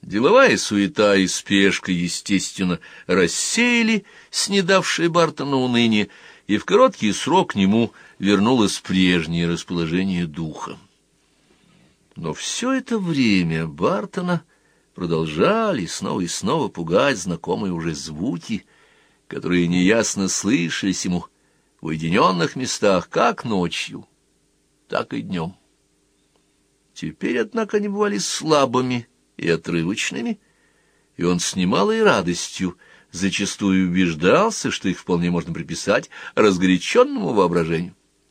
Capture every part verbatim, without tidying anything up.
Деловая суета и спешка, естественно, рассеяли снедавшее Бартона уныние, и в короткий срок к нему вернулось прежнее расположение духа. Но все это время Бартона продолжали снова и снова пугать знакомые уже звуки, которые неясно слышались ему в уединенных местах как ночью, так и днем. Теперь, однако, они бывали слабыми и отрывочными, и он с немалой радостью зачастую убеждался, что их вполне можно приписать разгоряченному воображению.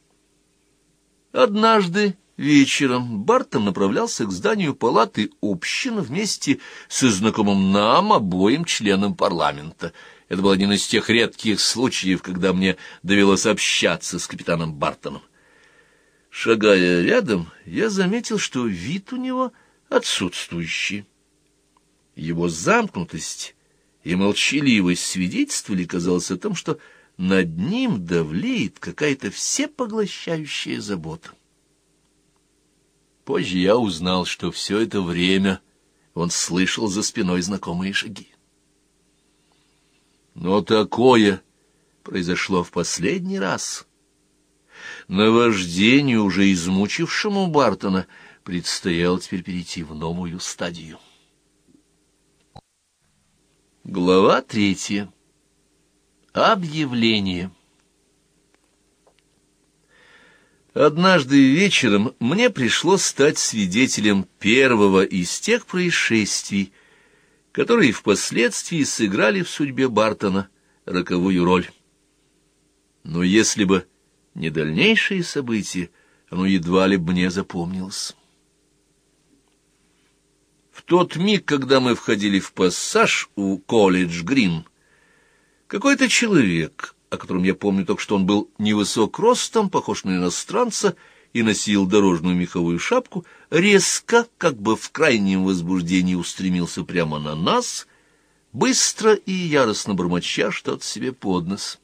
Однажды вечером Бартон направлялся к зданию палаты общин вместе со знакомым нам обоим членом парламента. Это был один из тех редких случаев, когда мне довелось общаться с капитаном Бартоном. Шагая рядом, я заметил, что вид у него отсутствующий. Его замкнутость и молчаливость свидетельствовали, казалось, о том, что над ним давлеет какая-то всепоглощающая забота. Позже я узнал, что все это время он слышал за спиной знакомые шаги. Но такое произошло в последний раз. Наваждению, уже измучившему Бартона, предстояло теперь перейти в новую стадию. Глава третья. Объявление. Однажды вечером мне пришлось стать свидетелем первого из тех происшествий, которые впоследствии сыграли в судьбе Бартона роковую роль. Но если бы не дальнейшие события, оно едва ли бы мне запомнилось. В тот миг, когда мы входили в пассаж у Колледж-Грин, какой-то человек, о котором я помню только, что он был невысок ростом, похож на иностранца, и носил дорожную меховую шапку, резко, как бы в крайнем возбуждении, устремился прямо на нас, быстро и яростно бормоча что-то себе под нос.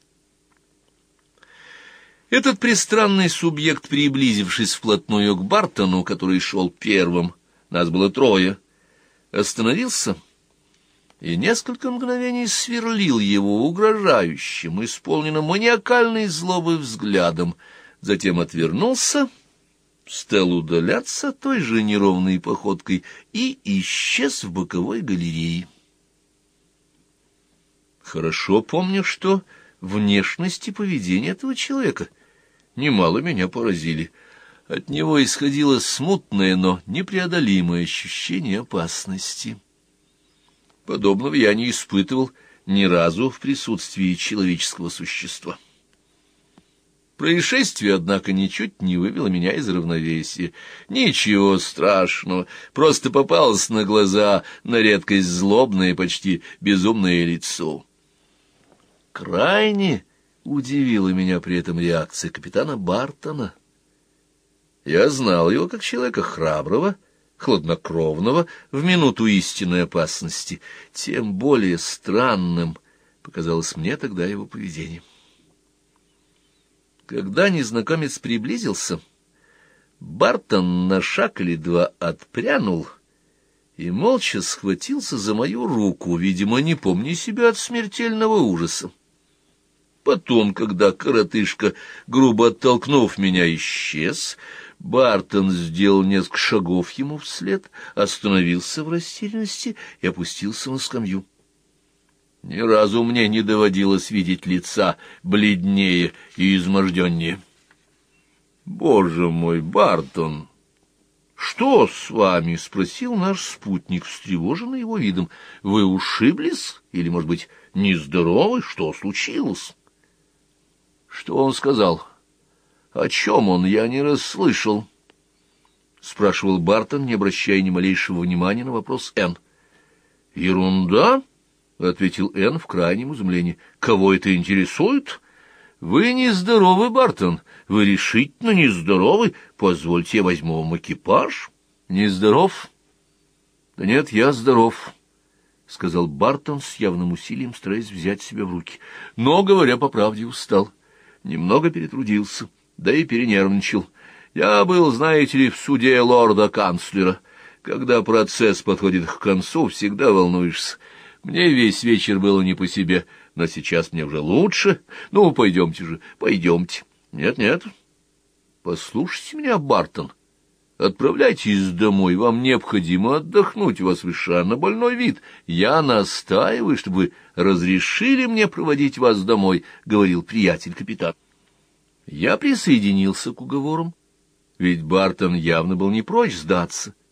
Этот пристранный субъект, приблизившись вплотную к Бартону, который шел первым, нас было трое, остановился и несколько мгновений сверлил его угрожающим, исполненным маниакальной злобы взглядом, затем отвернулся, стал удаляться той же неровной походкой и исчез в боковой галерее. Хорошо помню, что внешность и поведение этого человека немало меня поразили. От него исходило смутное, но непреодолимое ощущение опасности. Подобного я не испытывал ни разу в присутствии человеческого существа. Происшествие, однако, ничуть не вывело меня из равновесия. Ничего страшного, просто попалось на глаза на редкость злобное, почти безумное лицо. Крайне удивила меня при этом реакция капитана Бартона. Я знал его как человека храброго, хладнокровного в минуту истинной опасности. Тем более странным показалось мне тогда его поведение. Когда незнакомец приблизился, Бартон на шаг или два отпрянул и молча схватился за мою руку, видимо, не помня себя от смертельного ужаса. Потом, когда коротышка, грубо оттолкнув меня, исчез, Бартон сделал несколько шагов ему вслед, остановился в растерянности и опустился на скамью. Ни разу мне не доводилось видеть лица бледнее и изможденнее. «Боже мой, Бартон, что с вами?» — спросил наш спутник, встревоженный его видом. «Вы ушиблись? Или, может быть, нездоровы? Что случилось?» «Что он сказал? О чем он? Я не расслышал», — спрашивал Бартон, не обращая ни малейшего внимания на вопрос Энн. «Ерунда», — ответил Энн в крайнем изумлении. «Кого это интересует? Вы нездоровы, Бартон, вы решительно нездоровы. Позвольте, я возьму вам экипаж». «Нездоров? Да нет, я здоров», — сказал Бартон с явным усилием, стараясь взять себя в руки. «Но, говоря по правде, устал. Немного перетрудился, да и перенервничал. Я был, знаете ли, в суде лорда-канцлера. Когда процесс подходит к концу, всегда волнуешься. Мне весь вечер было не по себе, но сейчас мне уже лучше. Ну, пойдемте же, пойдемте. Нет-нет, послушайте меня, Бартон. Отправляйтесь домой, вам необходимо отдохнуть, у вас совершенно больной вид. Я настаиваю, чтобы вы разрешили мне проводить вас домой, — говорил приятель капитан. Я присоединился к уговорам, ведь Бартон явно был не прочь сдаться.